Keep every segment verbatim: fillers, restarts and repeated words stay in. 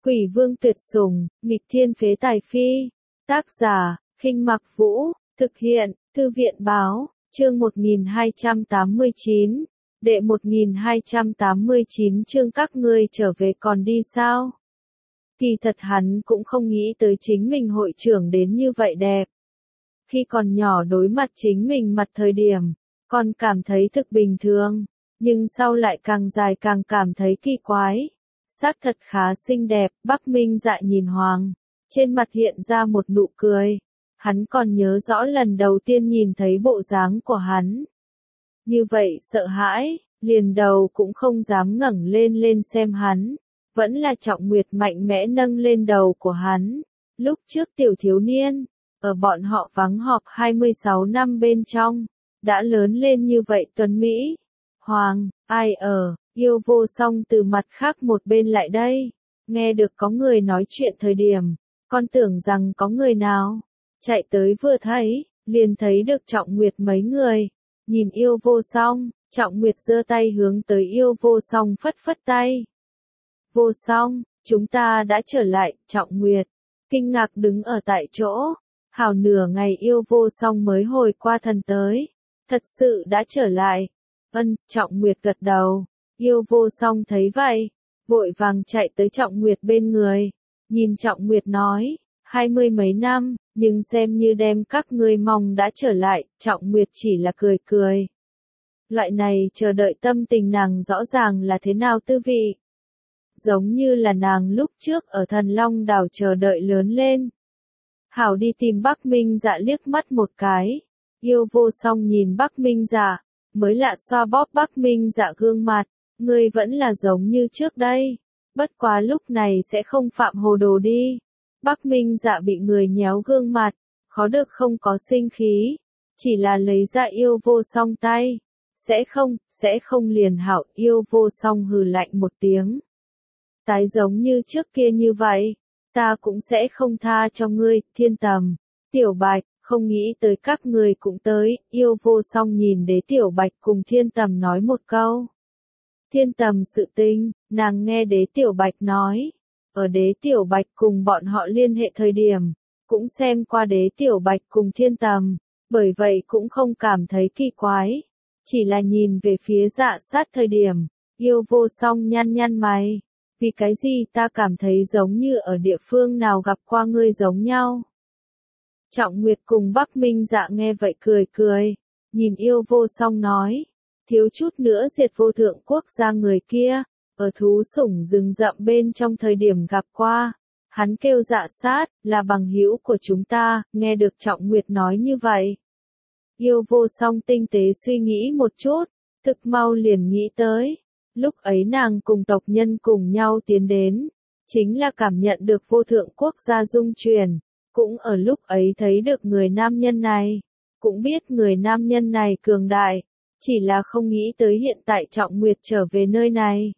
Quỷ vương tuyệt sủng, nghịch thiên phế tài phi. Tác giả, Khinh Mặc Vũ, thực hiện, Thư viện Báo, chương một nghìn hai trăm tám mươi chín, đệ một nghìn hai trăm tám mươi chín chương các ngươi trở về còn đi sao? Kỳ thật hắn cũng không nghĩ tới chính mình hội trưởng đến như vậy đẹp. Khi còn nhỏ đối mặt chính mình mặt thời điểm, còn cảm thấy thực bình thường, nhưng sau lại càng dài càng cảm thấy kỳ quái. Xác thật khá xinh đẹp, Bắc Minh Dạ nhìn Hoàng, trên mặt hiện ra một nụ cười. Hắn còn nhớ rõ lần đầu tiên nhìn thấy bộ dáng của hắn. Như vậy sợ hãi, liền đầu cũng không dám ngẩng lên lên xem hắn. Vẫn là Trọng Nguyệt mạnh mẽ nâng lên đầu của hắn. Lúc trước tiểu thiếu niên, ở bọn họ vắng họp hai mươi sáu năm bên trong, đã lớn lên như vậy tuấn Mỹ. Hoàng, ai ở, yêu vô song từ mặt khác một bên lại đây. Nghe được có người nói chuyện thời điểm, con tưởng rằng có người nào. Chạy tới vừa thấy, liền thấy được Trọng Nguyệt mấy người. Nhìn yêu vô song, Trọng Nguyệt giơ tay hướng tới yêu vô song phất phất tay. Vô song, chúng ta đã trở lại, Trọng Nguyệt. Kinh ngạc đứng ở tại chỗ. Hào nửa ngày yêu vô song mới hồi qua thần tới. Thật sự đã trở lại. Ân, Trọng Nguyệt gật đầu. Yêu vô song thấy vậy, vội vàng chạy tới Trọng Nguyệt bên người. Nhìn Trọng Nguyệt nói, hai mươi mấy năm, nhưng xem như đem các ngươi mong đã trở lại, Trọng Nguyệt chỉ là cười cười. Loại này chờ đợi tâm tình nàng rõ ràng là thế nào tư vị. Giống như là nàng lúc trước ở Thần Long đảo chờ đợi lớn lên. Hảo đi tìm Bắc Minh Dạ liếc mắt một cái. Yêu vô song nhìn Bắc Minh Dạ, mới lạ xoa bóp Bắc Minh Dạ gương mặt. Ngươi vẫn là giống như trước đây. Bất quá lúc này sẽ không phạm hồ đồ đi. Bắc Minh Dạ bị người nhéo gương mặt, khó được không có sinh khí. Chỉ là lấy ra yêu vô song tay. Sẽ không, sẽ không liền hảo. Yêu vô song hừ lạnh một tiếng. Tái giống như trước kia như vậy, ta cũng sẽ không tha cho ngươi, Thiên Tầm. Tiểu Bạch, không nghĩ tới các người cũng tới. Yêu vô song nhìn Đế Tiểu Bạch cùng Thiên Tầm nói một câu. Thiên Tầm sự tình, nàng nghe Đế Tiểu Bạch nói. Ở Đế Tiểu Bạch cùng bọn họ liên hệ thời điểm, cũng xem qua Đế Tiểu Bạch cùng Thiên Tầm, bởi vậy cũng không cảm thấy kỳ quái. Chỉ là nhìn về phía Dạ Sát thời điểm, yêu vô song nhăn nhăn mày. Vì cái gì ta cảm thấy giống như ở địa phương nào gặp qua ngươi giống nhau. Trọng Nguyệt cùng Bắc Minh Dạ nghe vậy cười cười, nhìn yêu vô song nói. Thiếu chút nữa diệt vô thượng quốc gia người kia, ở thú sủng rừng rậm bên trong thời điểm gặp qua. Hắn kêu Dạ Sát, là bằng hữu của chúng ta, nghe được Trọng Nguyệt nói như vậy. Yêu vô song tinh tế suy nghĩ một chút, thực mau liền nghĩ tới. Lúc ấy nàng cùng tộc nhân cùng nhau tiến đến, chính là cảm nhận được vô thượng quốc gia dung truyền, cũng ở lúc ấy thấy được người nam nhân này, cũng biết người nam nhân này cường đại, chỉ là không nghĩ tới hiện tại Trọng Nguyệt trở về nơi này.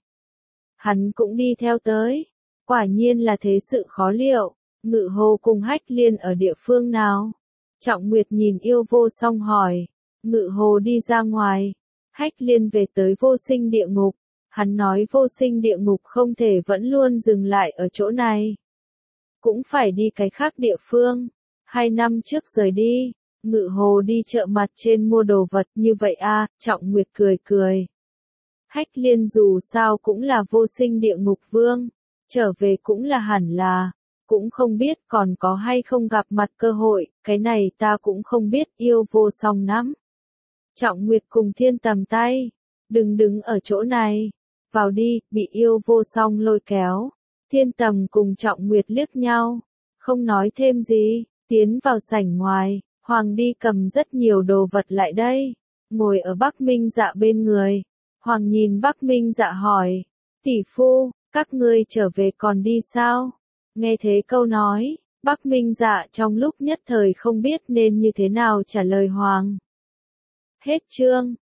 Hắn cũng đi theo tới, quả nhiên là thế sự khó liệu. Ngự Hồ cùng Hách Liên ở địa phương nào? Trọng Nguyệt nhìn yêu vô song hỏi. Ngự Hồ đi ra ngoài, Hách Liên về tới vô sinh địa ngục. Hắn nói vô sinh địa ngục không thể vẫn luôn dừng lại ở chỗ này. Cũng phải đi cái khác địa phương. Hai năm trước rời đi, Ngự Hồ đi chợ mặt trên mua đồ vật như vậy a. Trọng Nguyệt cười cười. Hách Liên dù sao cũng là vô sinh địa ngục vương, trở về cũng là hẳn là, cũng không biết còn có hay không gặp mặt cơ hội, cái này ta cũng không biết. Yêu vô song nắm Trọng Nguyệt cùng Thiên Tầm tay, đừng đứng ở chỗ này. Vào đi, bị yêu vô song lôi kéo. Thiên Tầm cùng Trọng Nguyệt liếc nhau, không nói thêm gì, tiến vào sảnh ngoài. Hoàng đi cầm rất nhiều đồ vật lại đây, ngồi ở Bắc Minh Dạ bên người. Hoàng nhìn Bắc Minh Dạ hỏi, tỷ phu, các ngươi trở về còn đi sao? Nghe thế câu nói, Bắc Minh Dạ trong lúc nhất thời không biết nên như thế nào trả lời Hoàng. Hết chương.